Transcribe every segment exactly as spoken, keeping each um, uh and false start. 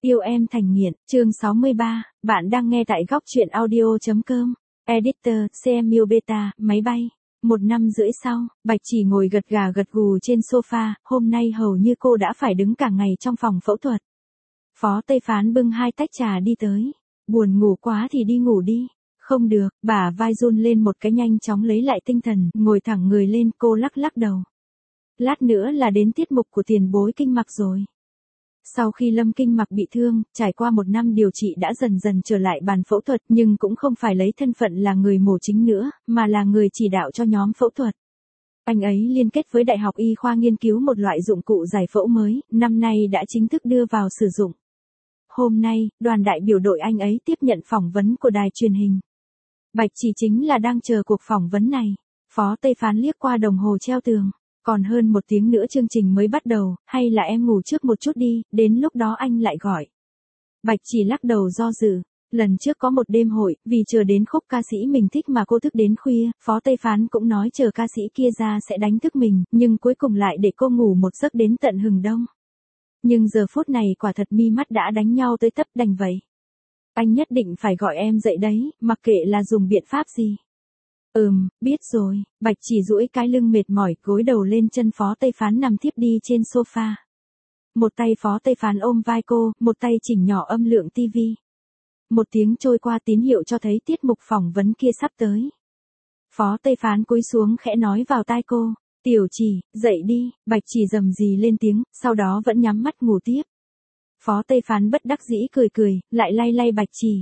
Yêu em thành nghiện, chương sáu mươi ba, bạn đang nghe tại góc truyện audio.com. Editor, xê em u Beta, máy bay. Một năm rưỡi sau, Bạch Chỉ ngồi gật gà gật gù trên sofa, hôm nay hầu như cô đã phải đứng cả ngày trong phòng phẫu thuật. Phó Tây Phán bưng hai tách trà đi tới. Buồn ngủ quá thì đi ngủ đi. Không được, bả vai run lên một cái nhanh chóng lấy lại tinh thần, ngồi thẳng người lên, cô lắc lắc đầu. Lát nữa là đến tiết mục của tiền bối kinh mạc rồi. Sau khi Lâm Kinh Mặc bị thương, trải qua một năm điều trị đã dần dần trở lại bàn phẫu thuật nhưng cũng không phải lấy thân phận là người mổ chính nữa, mà là người chỉ đạo cho nhóm phẫu thuật. Anh ấy liên kết với Đại học Y khoa nghiên cứu một loại dụng cụ giải phẫu mới, năm nay đã chính thức đưa vào sử dụng. Hôm nay, đoàn đại biểu đội anh ấy tiếp nhận phỏng vấn của đài truyền hình. Bạch Chỉ chính là đang chờ cuộc phỏng vấn này. Phó Tây Phán liếc qua đồng hồ treo tường. Còn hơn một tiếng nữa chương trình mới bắt đầu, hay là em ngủ trước một chút đi, đến lúc đó anh lại gọi. Bạch Chỉ lắc đầu do dự. Lần trước có một đêm hội, vì chờ đến khúc ca sĩ mình thích mà cô thức đến khuya, Phó Tây Phán cũng nói chờ ca sĩ kia ra sẽ đánh thức mình, nhưng cuối cùng lại để cô ngủ một giấc đến tận hừng đông. Nhưng giờ phút này quả thật mi mắt đã đánh nhau tới tấp đành vậy. Anh nhất định phải gọi em dậy đấy, mặc kệ là dùng biện pháp gì. Ừm, biết rồi, Bạch Chỉ duỗi cái lưng mệt mỏi, gối đầu lên chân Phó Tây Phán nằm thiếp đi trên sofa. Một tay Phó Tây Phán ôm vai cô, một tay chỉnh nhỏ âm lượng tivi. Một tiếng trôi qua tín hiệu cho thấy tiết mục phỏng vấn kia sắp tới. Phó Tây Phán cúi xuống khẽ nói vào tai cô, Tiểu Chỉ, dậy đi, Bạch Chỉ rầm rì lên tiếng, sau đó vẫn nhắm mắt ngủ tiếp. Phó Tây Phán bất đắc dĩ cười cười, lại lay lay Bạch Chỉ.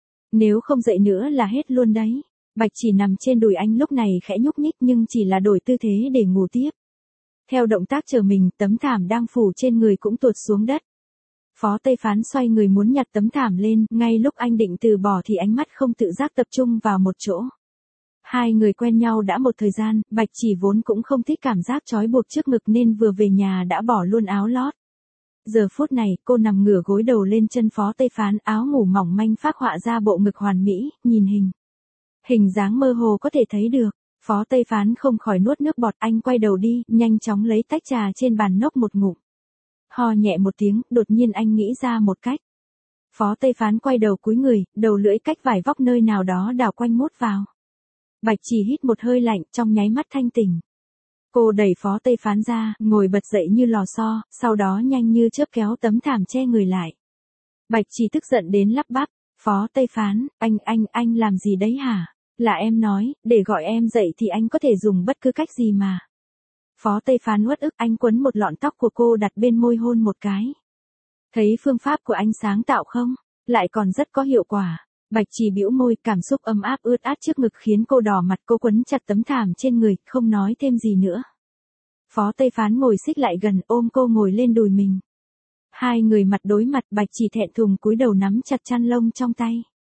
Nếu không dậy nữa là hết luôn đấy. Bạch Chỉ nằm trên đùi anh lúc này khẽ nhúc nhích nhưng chỉ là đổi tư thế để ngủ tiếp. Theo động tác chờ mình, tấm thảm đang phủ trên người cũng tuột xuống đất. Phó Tây Phán xoay người muốn nhặt tấm thảm lên, ngay lúc anh định từ bỏ thì ánh mắt không tự giác tập trung vào một chỗ. Hai người quen nhau đã một thời gian, Bạch Chỉ vốn cũng không thích cảm giác trói buộc trước ngực nên vừa về nhà đã bỏ luôn áo lót. Giờ phút này, cô nằm ngửa gối đầu lên chân Phó Tây Phán, áo ngủ mỏng manh phác họa ra bộ ngực hoàn mỹ, nhìn hình. Hình dáng mơ hồ có thể thấy được, Phó Tây Phán không khỏi nuốt nước bọt, anh quay đầu đi, nhanh chóng lấy tách trà trên bàn nốc một ngụm. Ho nhẹ một tiếng, đột nhiên anh nghĩ ra một cách. Phó Tây Phán quay đầu cúi người, đầu lưỡi cách vải vóc nơi nào đó đảo quanh mút vào. Bạch Chỉ hít một hơi lạnh, trong nháy mắt thanh tỉnh. Cô đẩy Phó Tây Phán ra, ngồi bật dậy như lò xo, sau đó nhanh như chớp kéo tấm thảm che người lại. Bạch Chỉ tức giận đến lắp bắp, Phó Tây Phán, anh, anh, anh làm gì đấy hả? Là em nói, để gọi em dậy thì anh có thể dùng bất cứ cách gì mà. Phó Tây Phán uất ức, anh quấn một lọn tóc của cô đặt bên môi hôn một cái. Thấy phương pháp của anh sáng tạo không? Lại còn rất có hiệu quả. Bạch Chỉ bĩu môi, cảm xúc ấm áp ướt át trước ngực khiến cô đỏ mặt, cô quấn chặt tấm thảm trên người, không nói thêm gì nữa. Phó Tây Phán ngồi xích lại gần, ôm cô ngồi lên đùi mình. Hai người mặt đối mặt, Bạch Chỉ thẹn thùng cúi đầu nắm chặt chăn lông trong tay.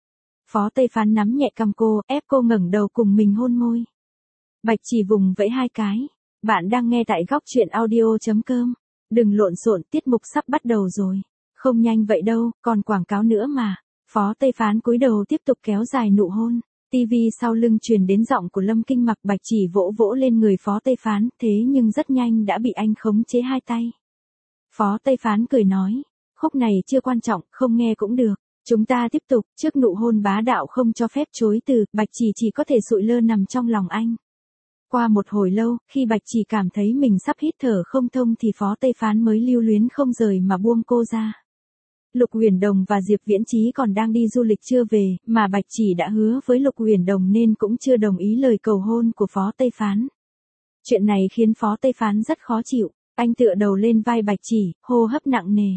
Phó Tây Phán nắm nhẹ cằm cô, ép cô ngẩng đầu cùng mình hôn môi. Bạch Chỉ vùng vẫy hai cái. Bạn đang nghe tại góc truyện audio.com. Đừng lộn xộn, tiết mục sắp bắt đầu rồi. Không nhanh vậy đâu, còn quảng cáo nữa mà. Phó Tây Phán cúi đầu tiếp tục kéo dài nụ hôn. Tivi sau lưng truyền đến giọng của Lâm Kinh Mặc, Bạch Chỉ vỗ vỗ lên người Phó Tây Phán, thế nhưng rất nhanh đã bị anh khống chế hai tay. Phó Tây Phán cười nói, khúc này chưa quan trọng, không nghe cũng được. Chúng ta tiếp tục, trước nụ hôn bá đạo không cho phép chối từ, Bạch Chỉ chỉ có thể sụi lơ nằm trong lòng anh. Qua một hồi lâu, khi Bạch Chỉ cảm thấy mình sắp hít thở không thông thì Phó Tây Phán mới lưu luyến không rời mà buông cô ra. Lục Uyển Đồng và Diệp Viễn Chí còn đang đi du lịch chưa về, mà Bạch Chỉ đã hứa với Lục Uyển Đồng nên cũng chưa đồng ý lời cầu hôn của Phó Tây Phán. Chuyện này khiến Phó Tây Phán rất khó chịu, anh tựa đầu lên vai Bạch Chỉ, hô hấp nặng nề.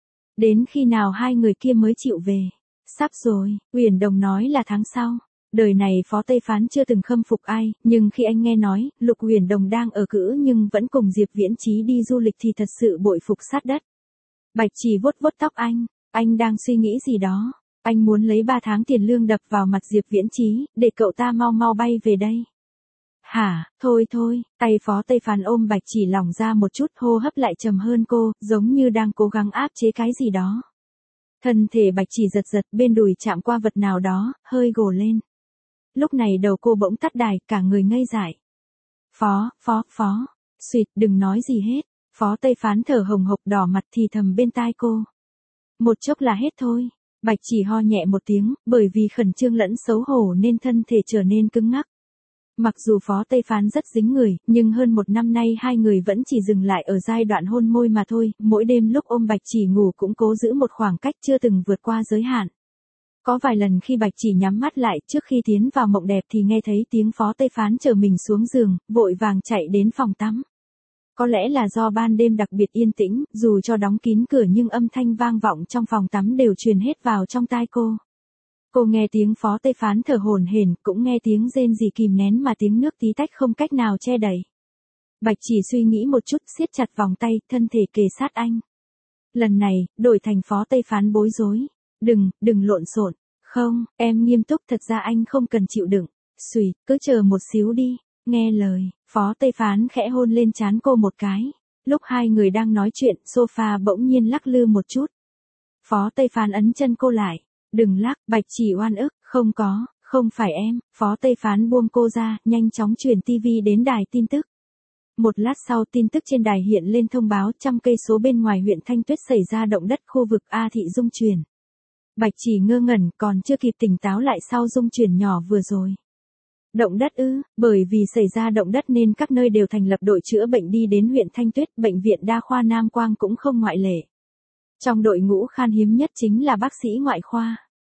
Đến khi nào hai người kia mới chịu về? Sắp rồi, Uyển Đồng nói là tháng sau. Đời này Phó Tây Phán chưa từng khâm phục ai, nhưng khi anh nghe nói, Lục Uyển Đồng đang ở cữ nhưng vẫn cùng Diệp Viễn Chí đi du lịch thì thật sự bội phục sát đất. Bạch Chỉ vuốt vuốt tóc anh, anh đang suy nghĩ gì đó, anh muốn lấy ba tháng tiền lương đập vào mặt Diệp Viễn Chí, để cậu ta mau mau bay về đây. Hả, thôi thôi, tay Phó Tây Phán ôm Bạch Chỉ lỏng ra một chút, hô hấp lại trầm hơn cô, giống như đang cố gắng áp chế cái gì đó. Thân thể Bạch Chỉ giật giật, bên đùi chạm qua vật nào đó, hơi gồ lên. Lúc này đầu cô bỗng tắt đài, cả người ngây dại. Phó, phó, phó, xuyệt, đừng nói gì hết. Phó Tây Phán thở hồng hộc đỏ mặt thì thầm bên tai cô. Một chốc là hết thôi. Bạch Chỉ ho nhẹ một tiếng, bởi vì khẩn trương lẫn xấu hổ nên thân thể trở nên cứng ngắc. Mặc dù Phó Tây Phán rất dính người, nhưng hơn một năm nay hai người vẫn chỉ dừng lại ở giai đoạn hôn môi mà thôi, mỗi đêm lúc ôm Bạch Chỉ ngủ cũng cố giữ một khoảng cách chưa từng vượt qua giới hạn. Có vài lần khi Bạch Chỉ nhắm mắt lại trước khi tiến vào mộng đẹp thì nghe thấy tiếng Phó Tây Phán chở mình xuống giường, vội vàng chạy đến phòng tắm. Có lẽ là do ban đêm đặc biệt yên tĩnh, dù cho đóng kín cửa nhưng âm thanh vang vọng trong phòng tắm đều truyền hết vào trong tai cô. Cô nghe tiếng Phó Tây Phán thở hổn hển, cũng nghe tiếng rên rỉ kìm nén mà tiếng nước tí tách không cách nào che đậy. Bạch Chỉ suy nghĩ một chút, siết chặt vòng tay, thân thể kề sát anh. Lần này, đổi thành Phó Tây Phán bối rối. Đừng, đừng lộn xộn. Không, em nghiêm túc, thật ra anh không cần chịu đựng. Xùi, cứ chờ một xíu đi. Nghe lời, Phó Tây Phán khẽ hôn lên trán cô một cái. Lúc hai người đang nói chuyện, sofa bỗng nhiên lắc lư một chút. Phó Tây Phán ấn chân cô lại. Đừng lắc, Bạch Chỉ oan ức, không có, không phải em. Phó Tây Phán buông cô ra, nhanh chóng chuyển tivi đến đài tin tức. Một lát sau tin tức trên đài hiện lên thông báo trăm cây số bên ngoài huyện Thanh Tuyết xảy ra động đất khu vực A thị rung chuyển. Bạch Chỉ ngơ ngẩn, còn chưa kịp tỉnh táo lại sau rung chuyển nhỏ vừa rồi. Động đất ư? Bởi vì xảy ra động đất nên các nơi đều thành lập đội chữa bệnh đi đến huyện Thanh Tuyết, bệnh viện đa khoa Nam Quang cũng không ngoại lệ. Trong đội ngũ khan hiếm nhất chính là bác sĩ ngoại khoa.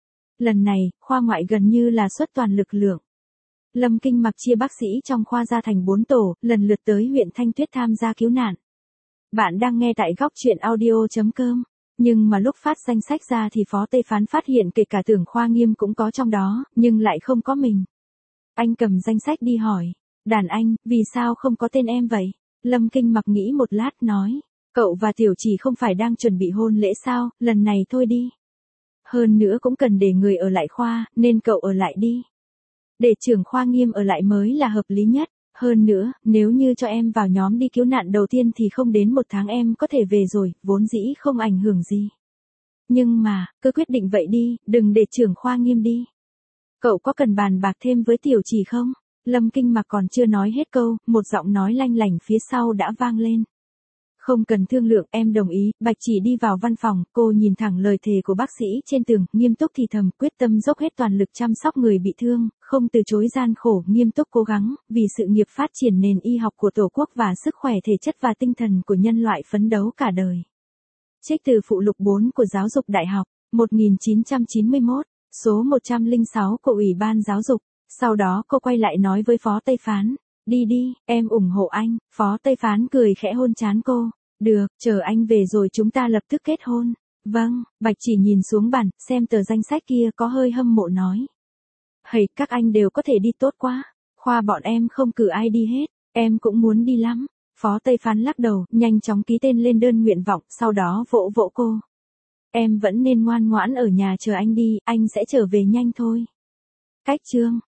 Lần này, khoa ngoại gần như là xuất toàn lực lượng. Lâm Kinh Mặc chia bác sĩ trong khoa ra thành bốn tổ, lần lượt tới huyện Thanh Tuyết tham gia cứu nạn. Bạn đang nghe tại góc truyện audio chấm com. Nhưng mà lúc phát danh sách ra thì Phó Tây Phán phát hiện kể cả Tưởng Khoa Nghiêm cũng có trong đó, nhưng lại không có mình. Anh cầm danh sách đi hỏi. Đàn anh, vì sao không có tên em vậy? Lâm Kinh Mặc nghĩ một lát nói. Cậu và Tiểu Chỉ không phải đang chuẩn bị hôn lễ sao, lần này thôi đi. Hơn nữa cũng cần để người ở lại khoa, nên cậu ở lại đi. Để trưởng khoa Nghiêm ở lại mới là hợp lý nhất. Hơn nữa, nếu như cho em vào nhóm đi cứu nạn đầu tiên thì không đến một tháng em có thể về rồi, vốn dĩ không ảnh hưởng gì. Nhưng mà, cứ quyết định vậy đi, đừng để trưởng khoa Nghiêm đi. Cậu có cần bàn bạc thêm với Tiểu Chỉ không? Lâm Kinh Mặc còn chưa nói hết câu, một giọng nói lanh lảnh phía sau đã vang lên. Không cần thương lượng, em đồng ý. Bạch Chỉ đi vào văn phòng, cô nhìn thẳng lời thề của bác sĩ trên tường, nghiêm túc thì thầm, quyết tâm dốc hết toàn lực chăm sóc người bị thương, không từ chối gian khổ, nghiêm túc cố gắng, vì sự nghiệp phát triển nền y học của Tổ quốc và sức khỏe thể chất và tinh thần của nhân loại phấn đấu cả đời. Trích từ phụ lục bốn của Giáo dục Đại học, một nghìn chín trăm chín mươi mốt, số một trăm lẻ sáu của Ủy ban Giáo dục. Sau đó cô quay lại nói với Phó Tây Phán. Đi đi, em ủng hộ anh. Phó Tây Phán cười khẽ hôn trán cô. Được, chờ anh về rồi chúng ta lập tức kết hôn. Vâng, Bạch Chỉ nhìn xuống bàn, xem tờ danh sách kia có hơi hâm mộ nói. Hầy, các anh đều có thể đi tốt quá. Khoa bọn em không cử ai đi hết, em cũng muốn đi lắm. Phó Tây Phán lắc đầu, nhanh chóng ký tên lên đơn nguyện vọng, sau đó vỗ vỗ cô. Em vẫn nên ngoan ngoãn ở nhà chờ anh đi, anh sẽ trở về nhanh thôi. Cách chương